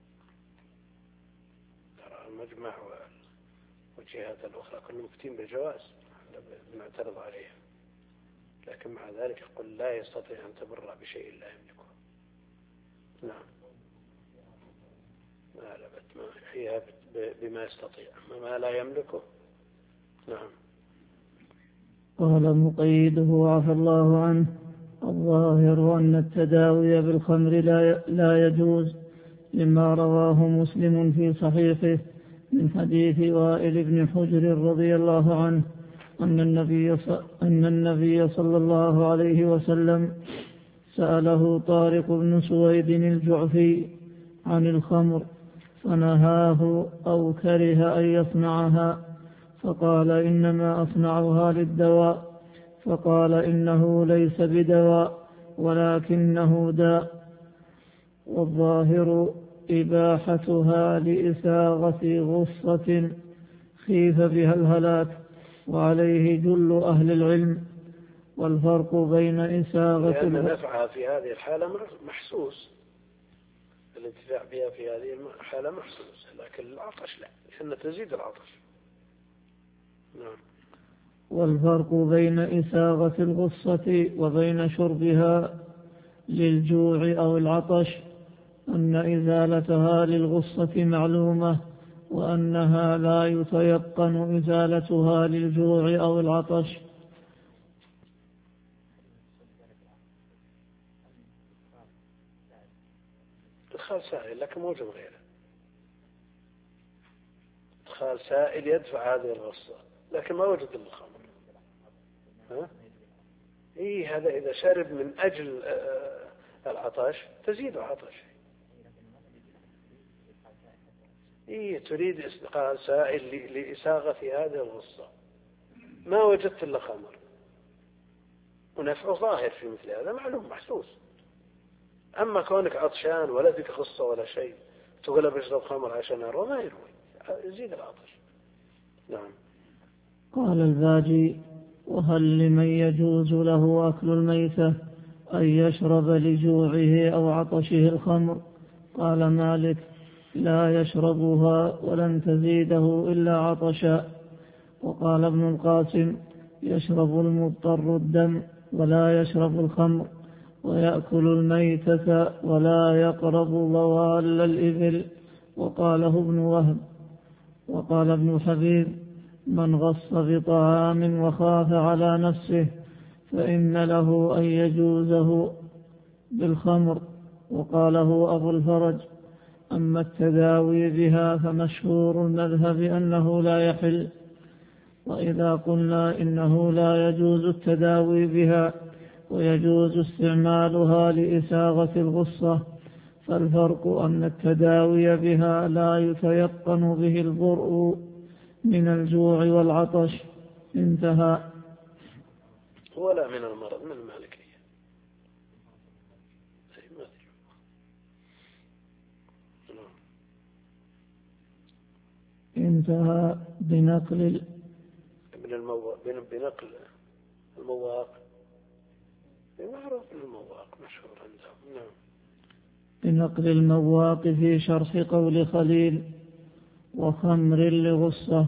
Speaker 1: ترى المجمع والجهات الأخرى كلهم مفتين بالجواز، نعترض عليها، لكن مع ذلك يقول لا يستطيع أن تبرع بشيء لا يملكه. نعم. ما لبت ما يحييها بما يستطيع، ما لا يملكه. نعم.
Speaker 2: قال مقيده عفى الله عنه: الظاهر أن التداوي بالخمر لا لا يجوز، لما رواه مسلم في صحيحه من حديث وائل بن حجر رضي الله عنه أن النبي أن النبي صلى الله عليه وسلم سأله طارق بن سويد الجعفي عن الخمر فنهاه أو كره أن يصنعها، فقال: إنما أصنعها للدواء فقال إنه ليس بدواء ولكنه داء. والظاهر إباحتها لإساغة غصة خيف بها الهلاك، وعليه جل أهل العلم. والفرق بين إساغة
Speaker 1: لأن نفعها في هذه الحالة محسوس، الانتفاع بها في هذه الحالة محسوس، لكن العطش لا، لأن تزيد العطش. نعم.
Speaker 2: والفرق بين إساغة الغصة وبين شربها للجوع أو العطش أن إزالتها للغصة معلومة، وأنها لا يتيقن إزالتها للجوع أو العطش.
Speaker 1: إدخال سائل لكن موجب غيره، إدخال سائل يدفع هذه الغصة لكن ما وجد إلا الخمر. ها؟ إيه هذا إذا شرب من أجل العطش تزيد العطش. إيه تريد إدخال سائل لإساغة هذه الغصة، ما وجدت إلا خمر، ونفعه ظاهر في مثل هذا معلوم محسوس. أما كونك عطشان ولا بك غصة ولا شيء تقول بشرب خمر عشان أروى، ما يروي، يزيد العطش. نعم.
Speaker 2: قال الباجي: وهل لمن يجوز له أكل الميتة أن يشرب لجوعه أو عطشه الخمر؟ قال مالك: لا يشربها ولن تزيده إلا عطشا. وقال ابن القاسم: يشرب المضطر الدم ولا يشرب الخمر، ويأكل الميتة ولا يقرب ضوال الإبل. وقاله ابن وهب. وقال ابن حبيب: من غص بطعام وخاف على نفسه فإن له أن يجوزه بالخمر. وقاله أبو الفرج: أما التداوي بها فمشهور المذهب أنه لا يحل. وإذا قلنا إنه لا يجوز التداوي بها ويجوز استعمالها لإساغة الغصة، فالفرق أن التداوي بها لا يتيقن به البرء من الجوع والعطش. انتهى.
Speaker 1: ولا من المرض، من المالكية.
Speaker 2: انتهى. بنقل
Speaker 1: ابن المو... بنقل المواق، معروف المواق مشهور عندهم. نعم.
Speaker 2: بنقل المواق في شرح قول خليل: وخمر لغصة.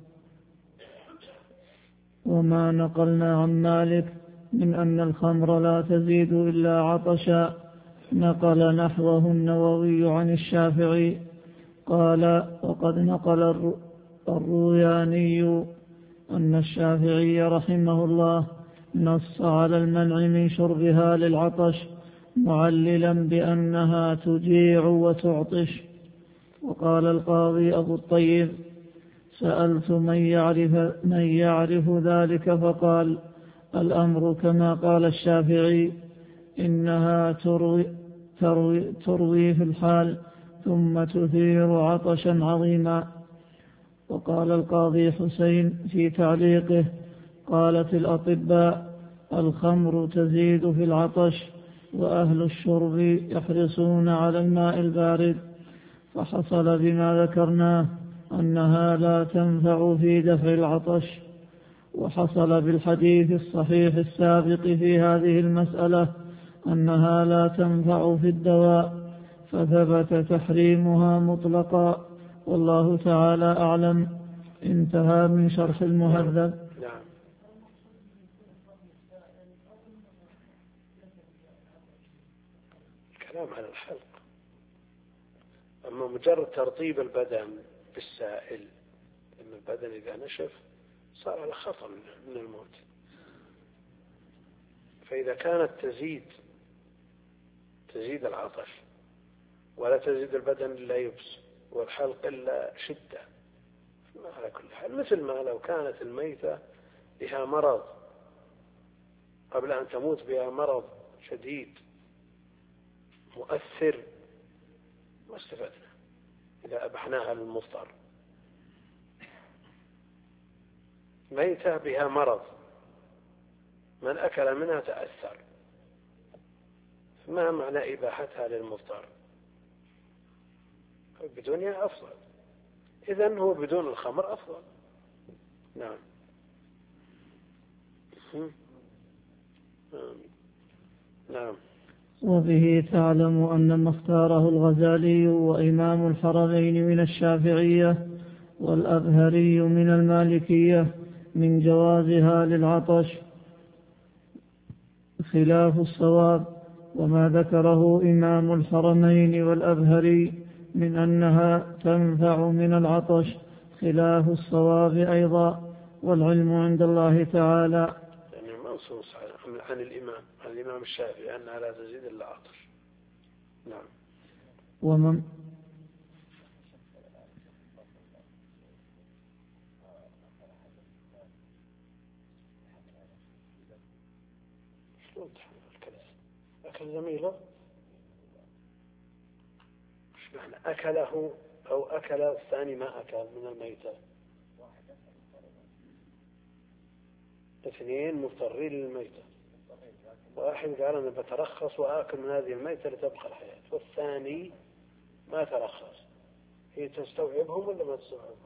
Speaker 2: وما نقلنا عن مالك من أن الخمر لا تزيد إلا عطشا نقل نحوه النووي عن الشافعي قال: وقد نقل الروياني أن الشافعي رحمه الله نص على المنع من شربها للعطش معللا بأنها تجيع وتعطش. وقال القاضي أبو الطيب: سألت من يعرف, من يعرف ذلك فقال: الأمر كما قال الشافعي، إنها تروي, تروي, تروي في الحال ثم تثير عطشا عظيما. وقال القاضي حسين في تعليقه: قالت الأطباء: الخمر تزيد في العطش، وأهل الشرب يحرصون على الماء البارد، فحصل بما ذكرناه أنها لا تنفع في دفع العطش. وحصل بالحديث الصحيح السابق في هذه المسألة أنها لا تنفع في الدواء، فثبت تحريمها مطلقا، والله تعالى أعلم. انتهى من شرح المهذب.
Speaker 1: نعم. الكلام على الحلق. أما مجرد ترطيب البدن بالسائل، أن البدن إذا نشف صار على خطر من الموت، فإذا كانت تزيد تزيد العطش ولا تزيد البدن إلا يبس والحلق إلا شدة، على كل حال مثل ما لو كانت الميتة بها مرض قبل أن تموت بها مرض شديد مؤثر ما استفدنا إذا أبحناها للمضطر. ميتة بها مرض من أكل منها تأثر، ما معنى إباحتها للمضطر؟ بدونها أفضل، إذن هو بدون الخمر أفضل. نعم. نعم.
Speaker 2: وبه تعلم أن ما اختاره الغزالي وإمام الحرمين من الشافعية والأزهري من المالكية من جوازها للعطش خلاف الصواب، وما ذكره إمام الحرمين والأزهري من أنها تنفع من العطش خلاف الصواب أيضا، والعلم عند الله تعالى.
Speaker 1: يعني منصوص عن الإمام عن الإمام الشافعي أنها لا تزيد إلا عطش. نعم.
Speaker 2: ومن
Speaker 1: شلون تحمل الكلس؟ أكل زميله؟ مش معنى أكله أو أكل الثاني ما أكل من الميتة؟ اثنين مضطرين للميتة، واحد قال أنا بترخص وآكل من هذه الميتة لتبقى الحياة، والثاني ما ترخص. هي تستوعبهم ولا ما تستوعبهم؟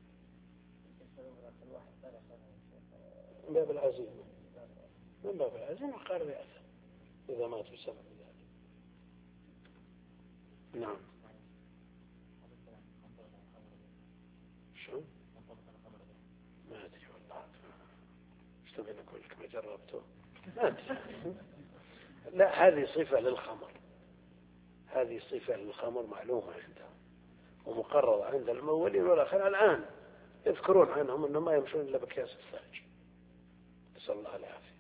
Speaker 1: من باب العزيمة، من باب العزيمة قال بأسا إذا مات بسبب ذلك. نعم. شو؟ ما أدري والله، ايش تبين أقول لك ما جربته؟ ما أدري. لا، هذه صفة للخمر، هذه صفة للخمر معلومة عندهم ومقررة عند المولين والآخرين. الآن يذكرون عنهم أنهم ما يمشون إلا بكياس الثلج، نسأل الله العافية،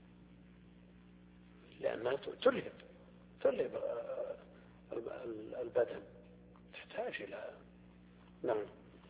Speaker 1: لأنها تلهب تلهب البدن، تحتاج إلى. نعم.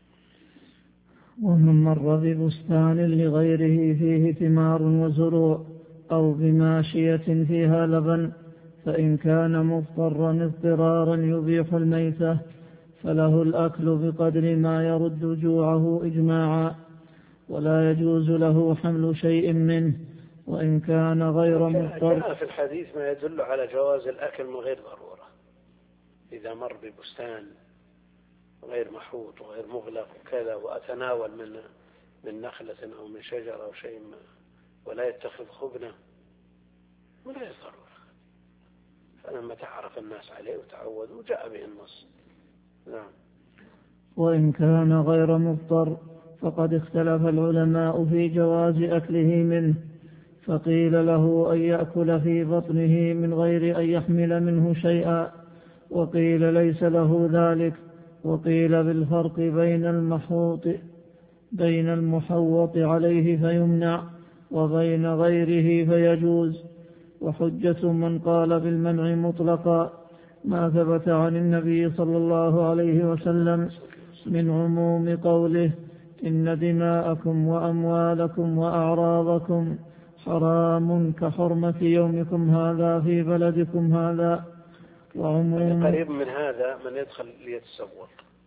Speaker 2: ومن مر ببستان لغيره فيه ثمار وزروع أو بماشية فيها لبن، فإن كان مضطرا اضطرارا يبيح الميتة فله الأكل بقدر ما يرد جوعه إجماعا، ولا يجوز له حمل شيء منه وإن كان غير مضطر.
Speaker 1: جاء في الحديث ما يدل على جواز الأكل من غير ضرورة، إذا مر ببستان غير محوط وغير مغلق وكذا وأتناول من من نخلة أو من شجرة أو شيء ما ولا يتخذ خبنة من غير ضرورة، فلما تعرف الناس عليه وتعودوا وجاء به النص. نعم.
Speaker 2: وإن كان غير مضطر فقد اختلف العلماء في جواز أكله منه، فقيل له أن يأكل في بطنه من غير أن يحمل منه شيئا، وقيل ليس له ذلك، وقيل بالفرق بين المحوط بين المحوط عليه فيمنع وبين غيره فيجوز. وحجة من قال بالمنع مطلقا ما ثبت عن النبي صلى الله عليه وسلم من عموم قوله إن دماءكم وأموالكم وأعراضكم حرام كحرمة يومكم هذا في بلدكم هذا. وعموم
Speaker 1: قريب من هذا من يدخل ليتسوق،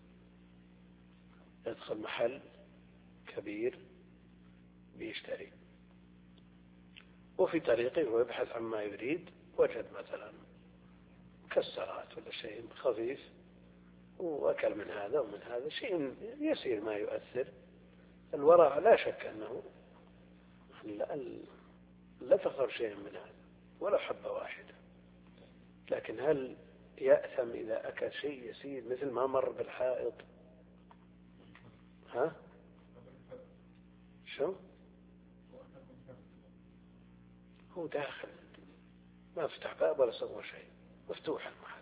Speaker 1: يدخل محل كبير بيشتري وفي طريقه ويبحث عما يريد، وجد مثلا مكسرات ولا شيء خفيف وأكل من هذا ومن هذا شيء يسير ما يؤثر. الورع لا شك أنه لا, لا تخسر شيء من هذا ولا حبة واحدة، لكن هل يأثم إذا أكل شيء يسير مثل ما مر بالحائط؟ ها شو هو داخل ما فتح باب ولا سوى شيء، مفتوح المحل.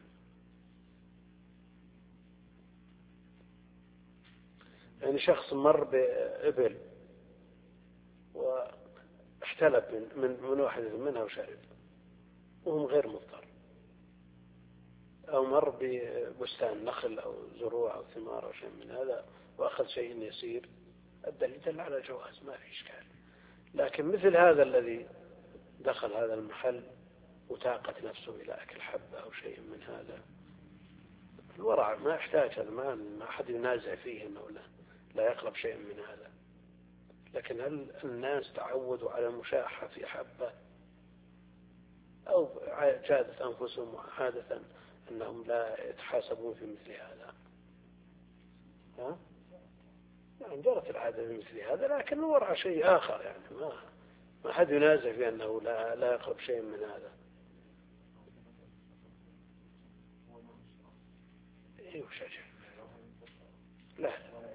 Speaker 1: يعني شخص مر بإبل واحتلب من, من, من واحد منها وشرب وهم غير مضطر، أو مر ببستان نخل أو زروع أو ثمار أو شيء من هذا وأخذ شيء يسير، الدليل دل على الجواز ما في إشكال. لكن مثل هذا الذي دخل هذا المحل وتاقت نفسه إلى أكل حبة أو شيء من هذا، الورع ما يحتاج هذا، ما أحد ينازع فيه أنه لا, لا يقرب شيء من هذا. لكن هل الناس تعودوا على المشاحة في حبة أو جادت أنفسهم عادة أنهم لا يتحاسبون في مثل هذا. ها؟ يعني جرت العادة في مثل هذا، لكن وراء شيء آخر، يعني ما ما أحد ينازع في أنه لا لا يقرب شيء من هذا. إيه وشجع. لا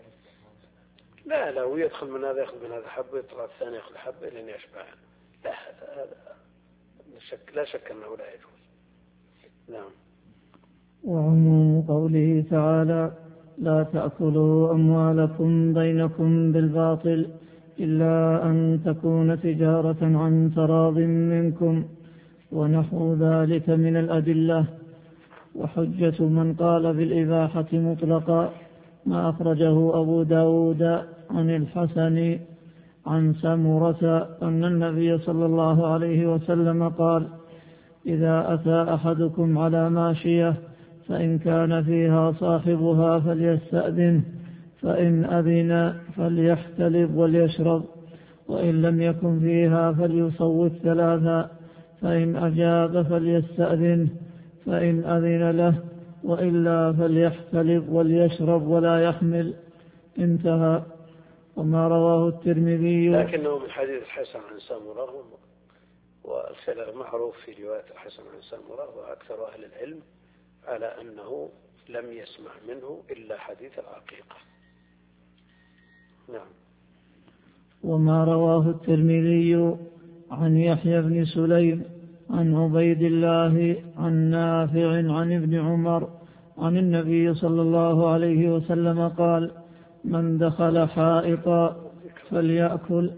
Speaker 1: لا لا ويدخل من هذا يأخذ من هذا حبة، يطلع الثاني يأخذ حبة لين يشبع. لا هذا شك لا شك أنه لا يجوز. نعم.
Speaker 2: وعموم قوله تعالى: لا تأكلوا أموالكم بينكم بالباطل إلا أن تكون تجارة عن تراض منكم، ونحو ذلك من الأدلة. وحجة من قال بالإباحة مطلقا ما أخرجه أبو داود عن الحسن عن سمرة أن النبي صلى الله عليه وسلم قال: إذا أتى أحدكم على ماشية فإن كان فيها صاحبها فليستأذن، فإن أذن فليحتلب وليشرب، وإن لم يكن فيها فليصوت ثلاثا، فإن أجاب فليستأذن، فإن أذن له، وإلا فليحتلب وليشرب ولا يحمل. انتهى. وما رواه الترمذي.
Speaker 1: لكنه من حديث الحسن عن سمرة، والخلاف معروف في رواية الحسن عن سمرة، وأكثر أهل العلم على أنه لم يسمع منه إلا حديث العقيقة. نعم.
Speaker 2: وما رواه الترمذي عن يحيى بن سليم عن عبيد الله عن نافع عن ابن عمر عن النبي صلى الله عليه وسلم قال: من دخل حائطا فليأكل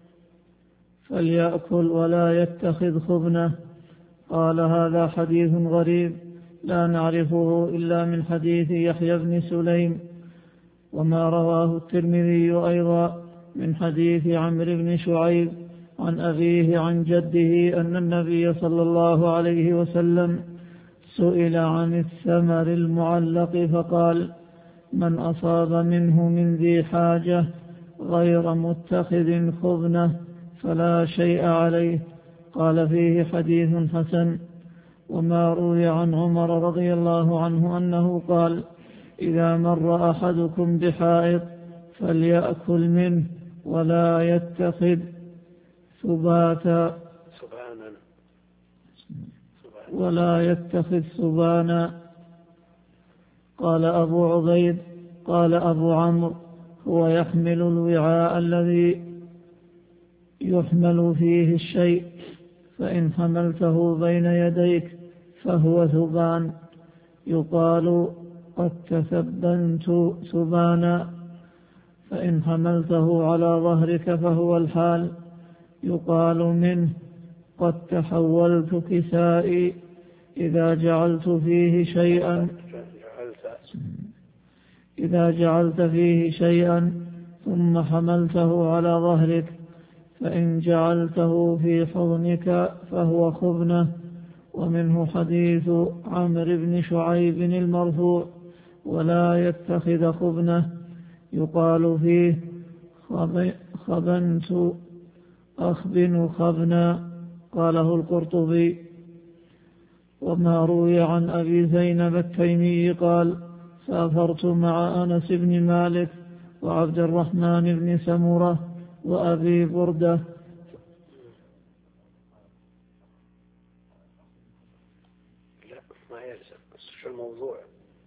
Speaker 2: فليأكل ولا يتخذ خبنه. قال: هذا حديث غريب لا نعرفه إلا من حديث يحيى بن سليم. وما رواه الترمذي أيضا من حديث عمرو بن شعيب عن أبيه عن جده أن النبي صلى الله عليه وسلم سئل عن الثمر المعلق فقال: من أصاب منه من ذي حاجة غير متخذ خبنه فلا شيء عليه. قال: فيه حديث حسن. وما روي عن عمر رضي الله عنه أنه قال: إذا مر أحدكم بحائط فليأكل منه ولا يتخذ ثباتا ولا يتخذ ثبانا. قال أبو عبيد: قال أبو عمرو: هو يحمل الوعاء الذي يحمل فيه الشيء، فإن حملته بين يديك فهو ثبان، يقال قد تثبنت ثبانا. فإن حملته على ظهرك فهو الحال، يقال منه قد تحولت كسائي. إذا جعلت فيه شيئا إذا جعلت فيه شيئا ثم حملته على ظهرك فإن جعلته في حضنك فهو خبنة. ومنه حديث عمرو بن شعيب المرفوع: ولا يتخذ خبنة، يقال فيه خبنت أخبن خبنا. قاله القرطبي. وما روي عن أبي زينب التيمي قال: سافرت مع أنس بن مالك وعبد الرحمن بن سمرة وأبي بردة
Speaker 1: لا ما يلزم، بس شو الموضوع؟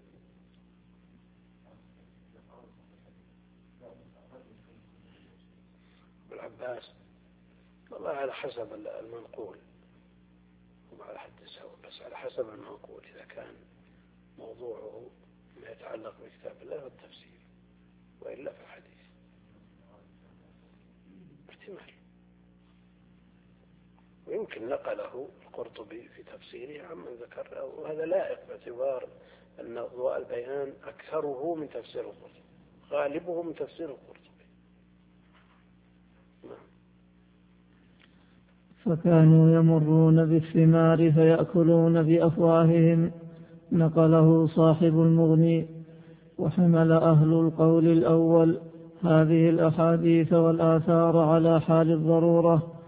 Speaker 1: بالعباس والله على حسب المنقول وعلى حد سواء، بس على حسب المنقول. إذا كان موضوعه ما يتعلق بكتاب الله والتفسير، وإلا في الحديث احتمال. ويمكن نقله القرطبي في تفسيره عمن ذكر، وهذا لائق باعتبار أن أضواء البيان أكثره من تفسير القرطبي، غالبه من تفسير القرطبي.
Speaker 2: فكانوا يمرون بالثمار فيأكلون بأفواههم. نقله صاحب المغني. وحمل أهل القول الأول هذه الأحاديث والآثار على حال الضرورة،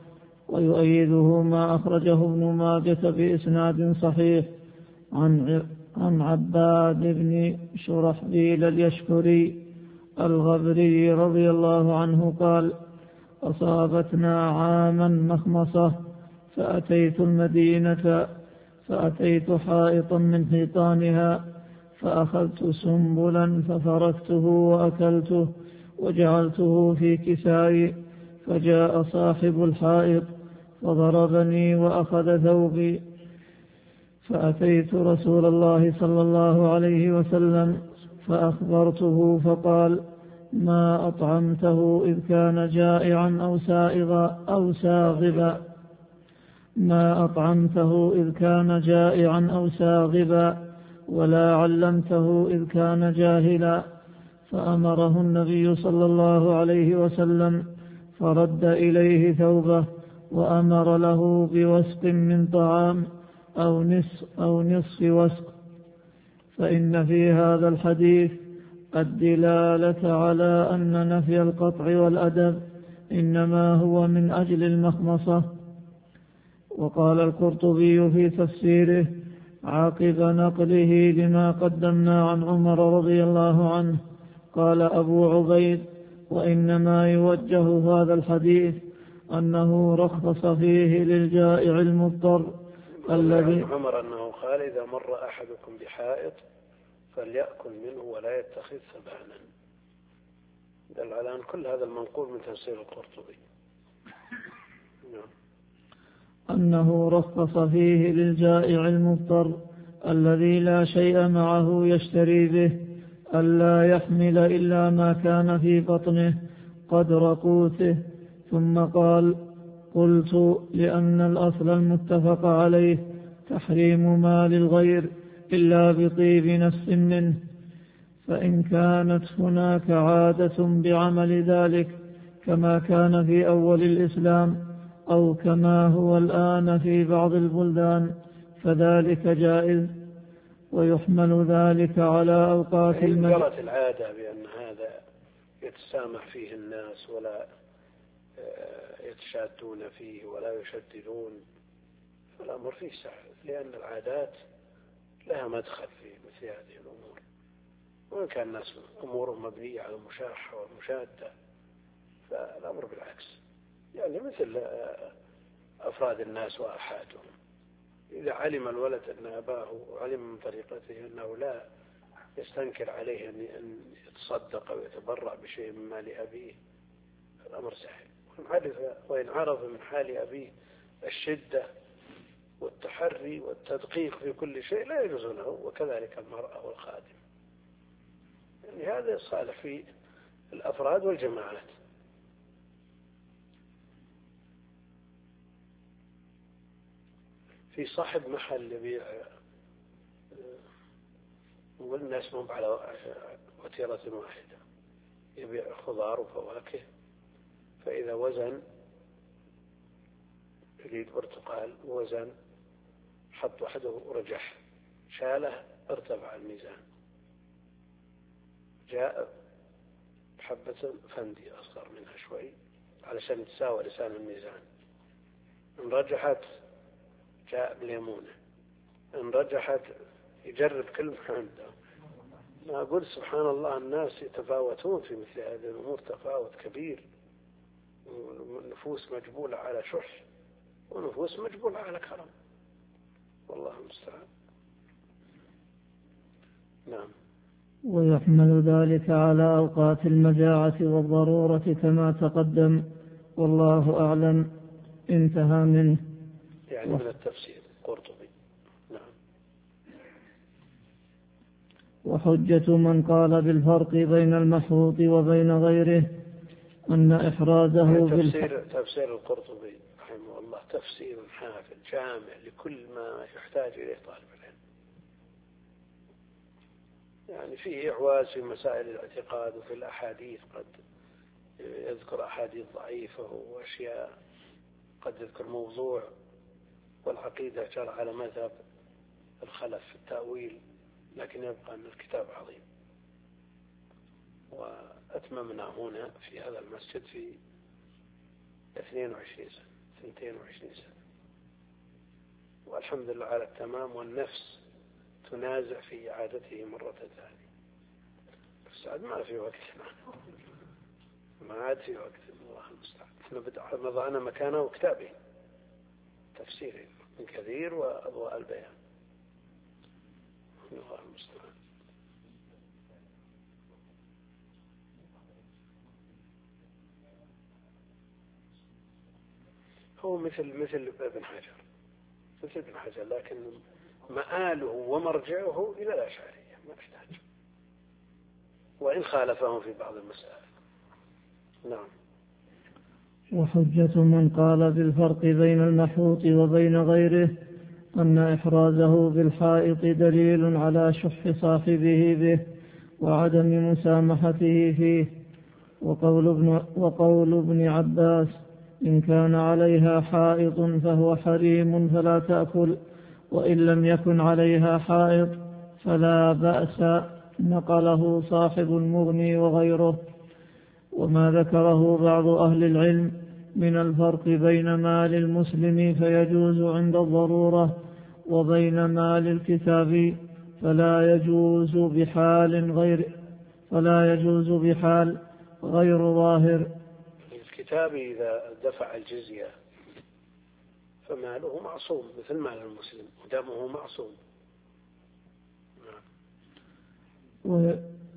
Speaker 2: ويؤيده ما أخرجه ابن ماجة بإسناد صحيح عن عن عباد بن شرحبيل اليشكري الغبري رضي الله عنه قال: أصابتنا عاما مخمصة فأتيت المدينة فأتيت حائطا من حيطانها فأخذت سنبلا ففركته وأكلته وجعلته في كسائي، فجاء صاحب الحائط فضربني وأخذ ثوبي، فأتيت رسول الله صلى الله عليه وسلم فأخبرته فقال: ما أطعمته إذ كان جائعا أو سائغا أو ساغبا ما أطعمته إذ كان جائعا أو ساغبا ولا علمته إذ كان جاهلا. فأمره النبي صلى الله عليه وسلم فرد إليه ثوبه وأمر له بوسق من طعام أو نصف, أو نصف وسق. فإن في هذا الحديث الدلالة على أن نفي القطع والأدب إنما هو من أجل المخمصة. وقال القرطبي في تفسيره عقب نقله لما قدمنا عن عمر رضي الله عنه قال أبو عبيد: وإنما يوجه هذا الحديث أنه رخص فيه للجائع المضطر الذي
Speaker 1: عمر أنه قال: إذا مر أحدكم بحائط فليأكل منه ولا يتخذ ثبانا. دل على أن كل هذا المنقول من تفسير القرطبي.
Speaker 2: أنه رخص فيه للجائع المضطر الذي لا شيء معه يشتري به ألا يحمل إلا ما كان في بطنه قدر قوته. ثم قال: قلت: لأن الأصل المتفق عليه تحريم مال الغير إلا بطيب نفس منه، فإن كانت هناك عادة بعمل ذلك كما كان في أول الإسلام أو كما هو الآن في بعض البلدان فذلك جائز، ويحمل ذلك على أوقات
Speaker 1: المجلس. إن جرت العادة بأن هذا يتسامح فيه الناس ولا يتشادون فيه ولا يشددون، فالأمر فيه سهل، لأن العادات لها مدخل في مثل هذه الأمور. وإن كان الناس أمورهم مبنية على المشاحة والمشادة فالأمر بالعكس، يعني مثل أفراد الناس وأحادهم. إذا علم الولد أن أباه علم من طريقته أنه لا يستنكر عليه أن يتصدق أو يتبرع بشيء من مال أبيه الأمر سهل. وإن عرف من حال أبيه الشدة والتحري والتدقيق في كل شيء لا يجوز له، وكذلك المرأة والخادم. يعني هذا صالح في الأفراد والجماعات. في صاحب محل يبيع والناس مو على وتيرة واحدة، يبيع خضار وفواكه، فإذا وزن يريد برتقال وزن حط وحده ورجح شاله ارتفع الميزان، جاء حبة فندي أصغر منها شوي علشان تساوي لسان الميزان، إن رجحت جاء بليمونة، إن رجحت يجرب كل ما عنده. ما أقول سبحان الله الناس يتفاوتون في مثل هذه الأمور تفاوت كبير، ونفوس مجبولة على شح ونفوس مجبولة على كرم، والله المستعان. نعم.
Speaker 2: ويحمل ذلك على أوقات المجاعة والضرورة كما تقدم، والله أعلم. انتهى منه.
Speaker 1: يعني من التفسير القرطبي. نعم.
Speaker 2: وحجة من قال بالفرق بين المحروط وبين غيره أن إحرازه
Speaker 1: تفسير, تفسير القرطبي رحمه الله تفسير حافل جامع لكل ما يحتاج إليه طالب العلم. يعني فيه إعواز في مسائل الاعتقاد وفي الأحاديث، قد يذكر أحاديث ضعيفة وأشياء قد يذكر موضوع، والعقيدة جرى على مذهب الخلف في التأويل، لكن يبقى أن الكتاب عظيم. وأتممنا هنا في هذا المسجد في اثنين وعشرين سنة اثنتين وعشرين سنة، والحمد لله على التمام، والنفس تنازع في إعادته مرة ثانية. بس عاد ما في وقت، ما عاد في وقت، الله المستعان. احنا بدأنا مكانه وكتابين تفسيرين من كثير وأضواء البيان، الله المستعان. هو مثل مثل ابن حجر، مثل ابن حجر، لكن مآله ومرجعه إلى الأشعرية، ما يحتاج، وإن خالفهم في بعض المسائل. نعم.
Speaker 2: وحجة من قال بالفرق بين المحوط وبين غيره أن إحرازه بالحائط دليل على شح صاحبه به وعدم مسامحته فيه. وقول ابن, وقول ابن عباس إن كان عليها حائط فهو حريم فلا تأكل، وإن لم يكن عليها حائط فلا بأس، نقله صاحب المغني وغيره. وما ذكره بعض أهل العلم من الفرق بين مال المسلم فيجوز عند الضرورة وبين مال الكتاب فلا يجوز بحال غير فلا يجوز بحال غير ظاهر.
Speaker 1: الكتاب إذا دفع الجزية فماله معصوم مثل مال المسلم ودمه معصوم.
Speaker 2: و...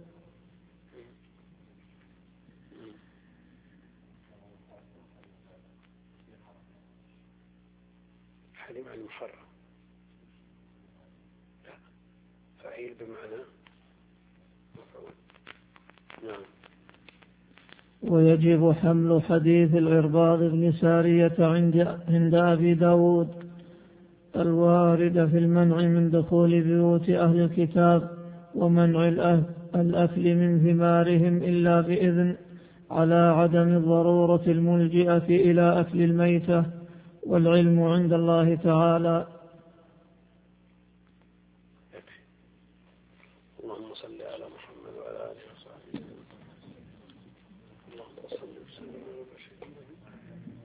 Speaker 1: حليم عن المحرم، لا، فعيل بمعنى مفعول. نعم.
Speaker 2: ويجب حمل حديث العرباض بن سارية عند, عند أبي داود الوارد في المنع من دخول بيوت أهل الكتاب ومنع الأكل من ثمارهم إلا بإذن على عدم الضرورة الملجئة إلى أكل الميتة، والعلم عند الله تعالى.
Speaker 1: اللهم صل على محمد وعلى آله وصحبه. اللهم صل وسلم وبارك.